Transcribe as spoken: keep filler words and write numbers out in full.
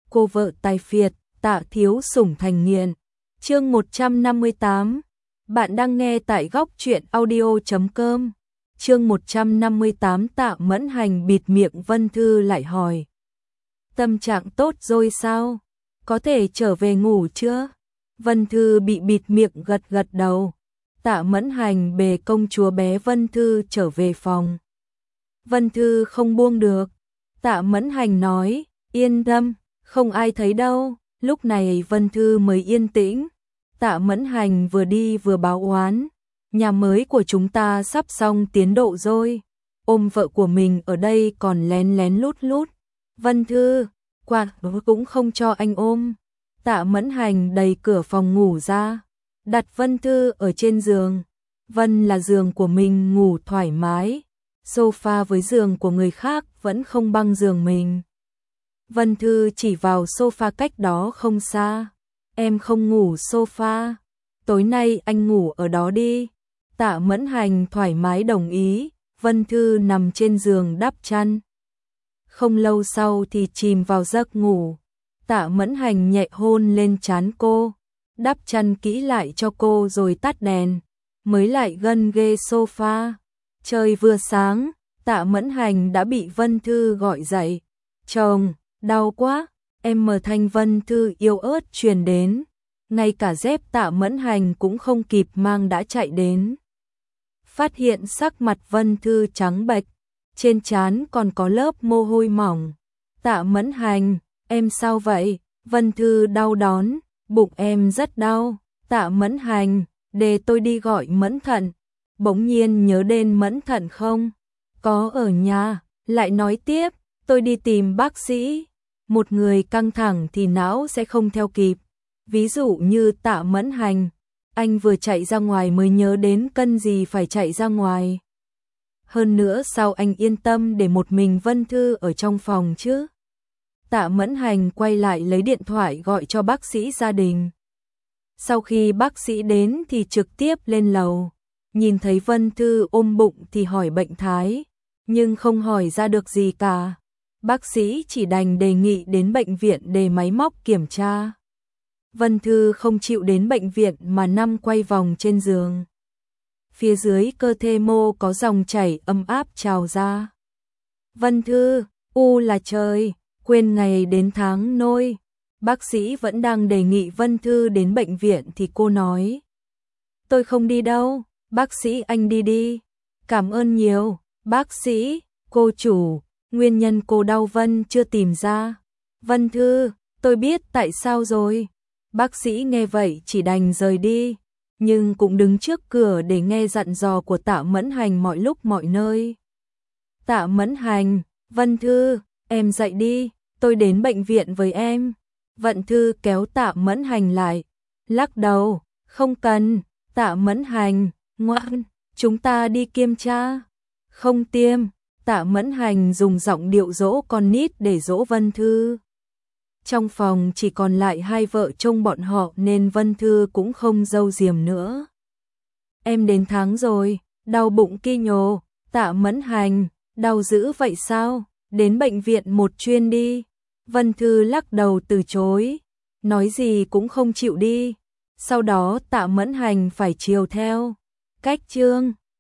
cô vợ tài phiệt, Tạ thiếu sủng thành nghiện. Chương một trăm năm mươi tám. Bạn đang nghe tại góc truyện audio chấm com. Chương một trăm năm mươi tám. Tạ Mẫn Hành bịt miệng Vân Thư lại hỏi. Tâm trạng tốt rồi sao? Có thể trở về ngủ chưa? Vân Thư bị bịt miệng gật gật đầu. Tạ Mẫn Hành bề công chúa bé Vân Thư trở về phòng. Vân Thư không buông được. Tạ Mẫn Hành nói, yên tâm, không ai thấy đâu. Lúc này Vân Thư mới yên tĩnh. Tạ Mẫn Hành vừa đi vừa báo oán. Nhà mới của chúng ta sắp xong tiến độ rồi. Ôm vợ của mình ở đây còn lén lén lút lút. Vân Thư, quạt cũng không cho anh ôm. Tạ Mẫn Hành đẩy cửa phòng ngủ ra, đặt Vân Thư ở trên giường. Vân là giường của mình ngủ thoải mái. Sofa với giường của người khác vẫn không bằng giường mình. Vân Thư chỉ vào sofa cách đó không xa. Em không ngủ sofa. Tối nay anh ngủ ở đó đi. Tạ Mẫn Hành thoải mái đồng ý. Vân Thư nằm trên giường đắp chăn. Không lâu sau thì chìm vào giấc ngủ. Tạ Mẫn Hành nhẹ hôn lên trán cô, đắp chăn kỹ lại cho cô rồi tắt đèn, mới lại gân ghê sofa. Trời vừa sáng, Tạ Mẫn Hành đã bị Vân Thư gọi dậy. Chồng, đau quá. Em mở thanh Vân Thư yếu ớt truyền đến. Ngay cả dép Tạ Mẫn Hành cũng không kịp mang đã chạy đến. Phát hiện sắc mặt Vân Thư trắng bệch, trên trán còn có lớp mồ hôi mỏng. Tạ Mẫn Hành, em sao vậy? Vân Thư đau đón, bụng em rất đau. Tạ Mẫn Hành, để tôi đi gọi Mẫn Thận. Bỗng nhiên nhớ đến Mẫn Thận không? Có ở nhà, lại nói tiếp, tôi đi tìm bác sĩ. Một người căng thẳng thì não sẽ không theo kịp. Ví dụ như Tạ Mẫn Hành, anh vừa chạy ra ngoài mới nhớ đến cần gì phải chạy ra ngoài. Hơn nữa sao anh yên tâm để một mình Vân Thư ở trong phòng chứ? Tạ Mẫn Hành quay lại lấy điện thoại gọi cho bác sĩ gia đình. Sau khi bác sĩ đến thì trực tiếp lên lầu. Nhìn thấy Vân Thư ôm bụng thì hỏi bệnh thái, nhưng không hỏi ra được gì cả. Bác sĩ chỉ đành đề nghị đến bệnh viện để máy móc kiểm tra. Vân Thư không chịu đến bệnh viện mà nằm quay vòng trên giường. Phía dưới cơ thể mô có dòng chảy ấm áp trào ra. Vân Thư, u là trời, quên ngày đến tháng nôi. Bác sĩ vẫn đang đề nghị Vân Thư đến bệnh viện thì cô nói. Tôi không đi đâu, bác sĩ anh đi đi. Cảm ơn nhiều, bác sĩ, cô chủ, nguyên nhân cô đau Vân chưa tìm ra. Vân Thư, tôi biết tại sao rồi. Bác sĩ nghe vậy chỉ đành rời đi, nhưng cũng đứng trước cửa để nghe dặn dò của Tạ Mẫn Hành mọi lúc mọi nơi. Tạ Mẫn Hành, Vân Thư, em dậy đi, tôi đến bệnh viện với em. Vân Thư kéo Tạ Mẫn Hành lại, lắc đầu, không cần. Tạ Mẫn Hành, ngoan, chúng ta đi kiểm tra. Không tiêm. Tạ Mẫn Hành dùng giọng điệu dỗ con nít để dỗ Vân Thư. Trong phòng chỉ còn lại hai vợ chồng bọn họ nên Vân Thư cũng không giấu giếm nữa. Em đến tháng rồi, đau bụng ki nhồ. Tạ Mẫn Hành, đau dữ vậy sao? Đến bệnh viện một chuyên đi. Vân Thư lắc đầu từ chối, nói gì cũng không chịu đi. Sau đó Tạ Mẫn Hành phải chiều theo. Cách chương